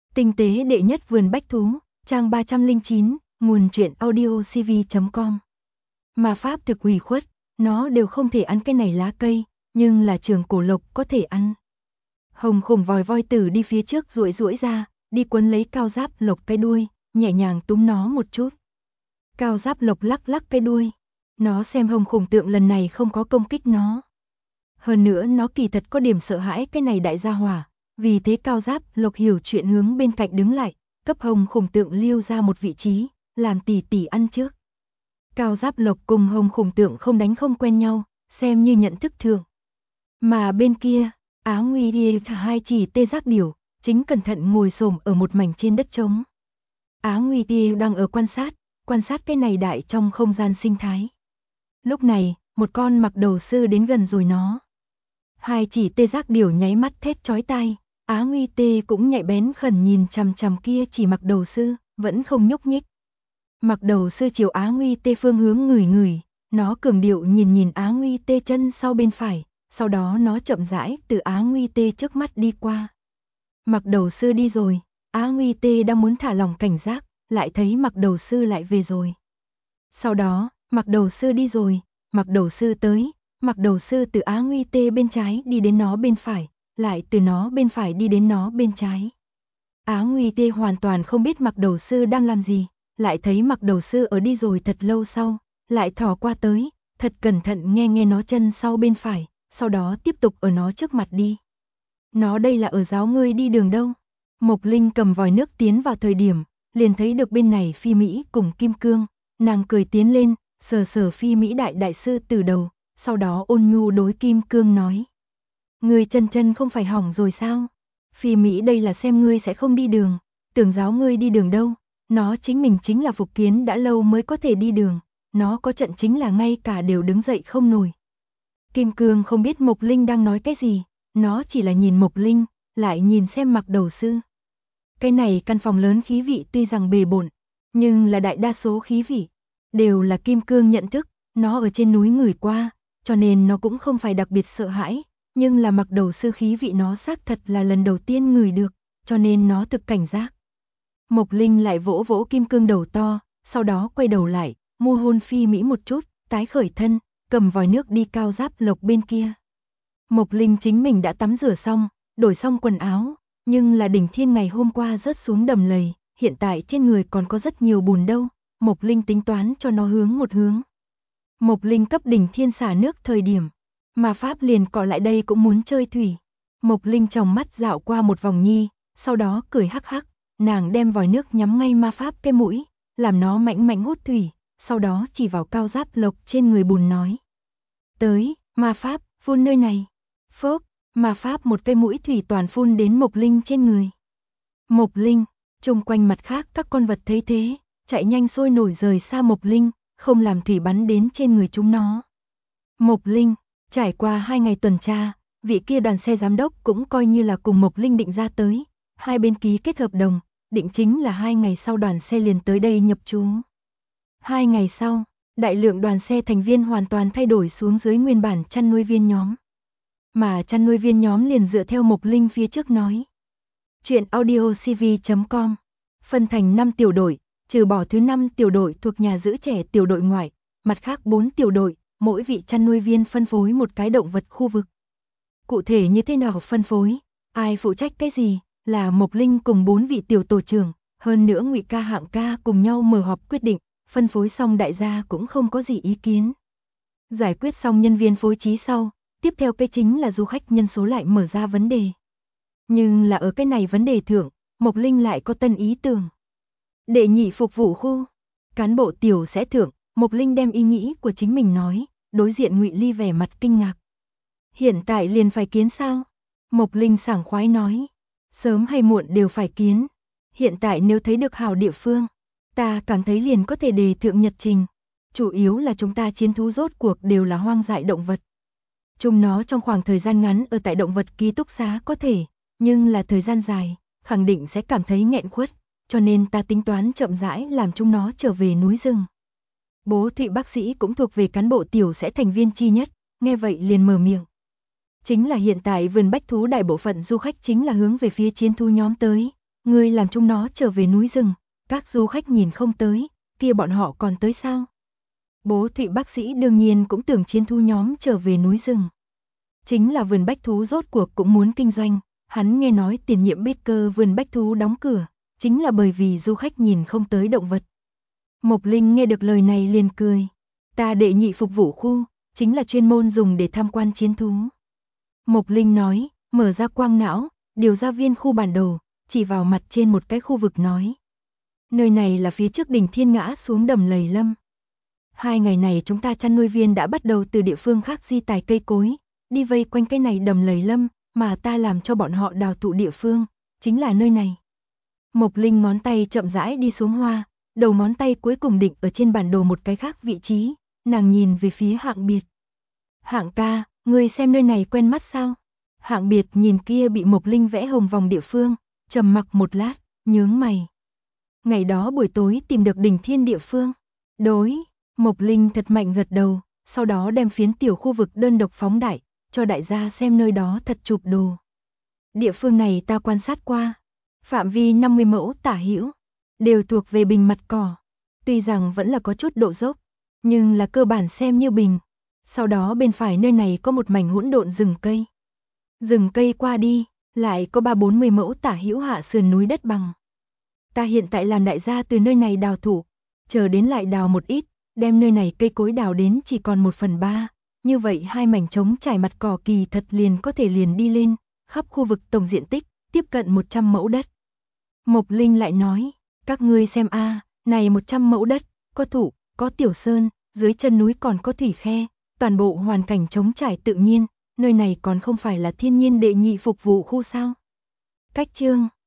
Tinh tế đệ nhất vườn bách thú, trang 309, nguồn truyện audiocv.com. Ma pháp thực ủy khuất, nó đều không thể ăn cái này lá cây, nhưng là Trường Cổ Lộc có thể ăn. Hồng khủng vòi voi tử đi phía trước duỗi duỗi ra, đi quấn lấy Cao Giáp Lộc cái đuôi, nhẹ nhàng túm nó một chút. Cao Giáp Lộc lắc lắc cái đuôi, nó xem Hồng khủng tượng lần này không có công kích nó. Hơn nữa nó kỳ thật có điểm sợ hãi cái này đại gia hỏa, vì thế Cao Giáp Lộc hiểu chuyện hướng bên cạnh đứng lại, cấp Hồng khủng tượng lưu ra một vị trí, làm tỷ tỷ ăn trước. Cao Giáp Lộc cùng Hồng khủng tượng không đánh không quen nhau, xem như nhận thức thượng. Mà bên kia, Á Nguy Điê hai chỉ tê giác điểu, chính cẩn thận ngồi xổm ở một mảnh trên đất trống. Á Nguy Điê đang ở quan sát cái này đại trong không gian sinh thái. Lúc này, một con mặc đầu sư đến gần rồi nó. Hai chỉ tê giác điểu nháy mắt thét chói tai, Á Nguy Tê cũng nhạy bén khẩn nhìn chằm chằm kia chỉ mặc đầu sư, vẫn không nhúc nhích. Mặc đầu sư chiều Á Nguy Tê phương hướng ngửi ngửi, nó cường điệu nhìn nhìn Á Nguy Tê chân sau bên phải, sau đó nó chậm rãi từ Á Nguy Tê trước mắt đi qua. Mặc đầu sư đi rồi, Á Nguy Tê đang muốn thả lỏng cảnh giác, lại thấy mặc đầu sư lại về rồi. Sau đó, mặc đầu sư đi rồi, mặc đầu sư tới, mặc đầu sư từ Á Nguy Tê bên trái đi đến nó bên phải, lại từ nó bên phải đi đến nó bên trái. Á Nguy Tê hoàn toàn không biết mặc đầu sư đang làm gì, lại thấy mặc đầu sư ở đi rồi thật lâu sau, lại thò qua tới, thật cẩn thận nghe nghe nó chân sau bên phải, sau đó tiếp tục ở nó trước mặt đi. Nó đây là ở giáo ngươi đi đường đâu? Mộc Linh cầm vòi nước tiến vào thời điểm, liền thấy được bên này Phi Mỹ cùng Kim Cương, nàng cười tiến lên, sờ sờ Phi Mỹ đại sư từ đầu, sau đó ôn nhu đối Kim Cương nói. Ngươi chân không phải hỏng rồi sao? Phi Mỹ đây là xem ngươi sẽ không đi đường, tưởng giáo ngươi đi đường đâu, nó chính mình chính là phục kiến đã lâu mới có thể đi đường, nó có trận chính là ngay cả đều đứng dậy không nổi. Kim Cương không biết Mộc Linh đang nói cái gì, nó chỉ là nhìn Mộc Linh, lại nhìn xem mặc đầu sư. Cái này căn phòng lớn khí vị tuy rằng bề bộn, nhưng là đại đa số khí vị đều là Kim Cương nhận thức, nó ở trên núi ngửi qua, cho nên nó cũng không phải đặc biệt sợ hãi, nhưng là mặc đầu sư khí vị nó xác thật là lần đầu tiên ngửi được, cho nên nó thực cảnh giác. Mộc Linh lại vỗ vỗ Kim Cương đầu to, sau đó quay đầu lại, mua hôn Phi Mỹ một chút, tái khởi thân, cầm vòi nước đi Cao Giáp Lộc bên kia. Mộc Linh chính mình đã tắm rửa xong, đổi xong quần áo, nhưng là đỉnh thiên ngày hôm qua rớt xuống đầm lầy, hiện tại trên người còn có rất nhiều bùn đâu, Mộc Linh tính toán cho nó hướng một hướng. Mộc Linh cấp đỉnh thiên xả nước thời điểm, mà Pháp liền cọ lại đây cũng muốn chơi thủy. Mộc Linh tròng mắt dạo qua một vòng nhi, sau đó cười hắc hắc, nàng đem vòi nước nhắm ngay ma Pháp cái mũi, làm nó mạnh mạnh hút thủy, sau đó chỉ vào Cao Giáp Lộc trên người bùn nói. Tới, ma Pháp, phun nơi này. Phốc, ma Pháp một cây mũi thủy toàn phun đến Mộc Linh trên người. Mộc Linh, chung quanh mặt khác các con vật thấy thế, chạy nhanh sôi nổi rời xa Mộc Linh, không làm thủy bắn đến trên người chúng nó. Mộc Linh, trải qua 2 ngày tuần tra, vị kia đoàn xe giám đốc cũng coi như là cùng Mộc Linh định ra tới, hai bên ký kết hợp đồng, định chính là 2 ngày sau đoàn xe liền tới đây nhập trú. 2 ngày sau, đại lượng đoàn xe thành viên hoàn toàn thay đổi xuống dưới nguyên bản chăn nuôi viên nhóm. Mà chăn nuôi viên nhóm liền dựa theo Mộc Linh phía trước nói. Chuyện audiocv.com, phân thành 5 tiểu đội, trừ bỏ thứ 5 tiểu đội thuộc nhà giữ trẻ tiểu đội ngoại, mặt khác 4 tiểu đội, mỗi vị chăn nuôi viên phân phối một cái động vật khu vực. Cụ thể như thế nào phân phối, ai phụ trách cái gì, là Mộc Linh cùng 4 vị tiểu tổ trưởng, hơn nữa Ngụy ca Hạng ca cùng nhau mở họp quyết định, phân phối xong đại gia cũng không có gì ý kiến. Giải quyết xong nhân viên phối trí sau, tiếp theo cái chính là du khách nhân số lại mở ra vấn đề. Nhưng là ở cái này vấn đề thượng, Mộc Linh lại có tân ý tưởng. Đệ nhị phục vụ khu, cán bộ tiểu sẽ thượng, Mộc Linh đem ý nghĩ của chính mình nói, đối diện Ngụy Ly vẻ mặt kinh ngạc. Hiện tại liền phải kiến sao? Mộc Linh sảng khoái nói, sớm hay muộn đều phải kiến. Hiện tại nếu thấy được hảo địa phương, ta cảm thấy liền có thể đề thượng nhật trình. Chủ yếu là chúng ta chiến thú rốt cuộc đều là hoang dại động vật. Chúng nó trong khoảng thời gian ngắn ở tại động vật ký túc xá có thể, nhưng là thời gian dài, khẳng định sẽ cảm thấy nghẹn khuất, cho nên ta tính toán chậm rãi làm chúng nó trở về núi rừng. Bố Thụy bác sĩ cũng thuộc về cán bộ tiểu sẽ thành viên chi nhất, nghe vậy liền mở miệng. Chính là hiện tại vườn bách thú đại bộ phận du khách chính là hướng về phía chiến thú nhóm tới, ngươi làm chúng nó trở về núi rừng, các du khách nhìn không tới, kia bọn họ còn tới sao? Bố Thụy bác sĩ đương nhiên cũng tưởng chiến thú nhóm trở về núi rừng. Chính là vườn bách thú rốt cuộc cũng muốn kinh doanh, hắn nghe nói tiền nhiệm Baker vườn bách thú đóng cửa, chính là bởi vì du khách nhìn không tới động vật. Mộc Linh nghe được lời này liền cười, ta đệ nhị phục vụ khu, chính là chuyên môn dùng để tham quan chiến thú. Mộc Linh nói, mở ra quang não, điều ra viên khu bản đồ, chỉ vào mặt trên một cái khu vực nói. Nơi này là phía trước đỉnh Thiên Ngã xuống đầm Lầy Lâm. 2 ngày này chúng ta chăn nuôi viên đã bắt đầu từ địa phương khác di tài cây cối, đi vây quanh cái này đầm Lầy Lâm, mà ta làm cho bọn họ đào tụ địa phương, chính là nơi này. Mộc Linh ngón tay chậm rãi đi xuống hoa, đầu ngón tay cuối cùng định ở trên bản đồ một cái khác vị trí, nàng nhìn về phía Hạng Biệt. Hạng ca, ngươi xem nơi này quen mắt sao? Hạng Biệt nhìn kia bị Mộc Linh vẽ hồng vòng địa phương, trầm mặc một lát, nhướng mày. Ngày đó buổi tối tìm được đỉnh Thiên địa phương. Đối, Mộc Linh thật mạnh gật đầu, sau đó đem phiến tiểu khu vực đơn độc phóng đại, cho đại gia xem nơi đó thật chụp đồ. Địa phương này ta quan sát qua, phạm vi 50 mẫu tả hữu, đều thuộc về bình mặt cỏ. Tuy rằng vẫn là có chút độ dốc, nhưng là cơ bản xem như bình. Sau đó bên phải nơi này có một mảnh hỗn độn rừng cây. Rừng cây qua đi, lại có 30-40 mẫu tả hữu hạ sườn núi đất bằng. Ta hiện tại làm đại gia từ nơi này đào thụ, chờ đến lại đào một ít, đem nơi này cây cối đào đến chỉ còn 1/3, như vậy 2 mảnh trống trải mặt cỏ kỳ thật liền có thể liền đi lên, khắp khu vực tổng diện tích, tiếp cận 100 mẫu đất. Mộc Linh lại nói, các ngươi xem này 100 mẫu đất, có thụ, có tiểu sơn, dưới chân núi còn có thủy khe, toàn bộ hoàn cảnh trống trải tự nhiên, nơi này còn không phải là thiên nhiên đệ nhị phục vụ khu sao. Cách chương